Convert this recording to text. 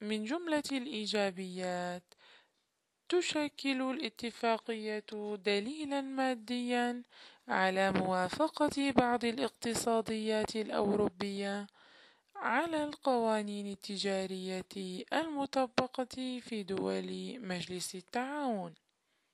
من جملة الإيجابيات تشكل الاتفاقية دليلا ماديا على موافقة بعض الاقتصاديات الأوروبية على القوانين التجارية المطبقة في دول مجلس التعاون.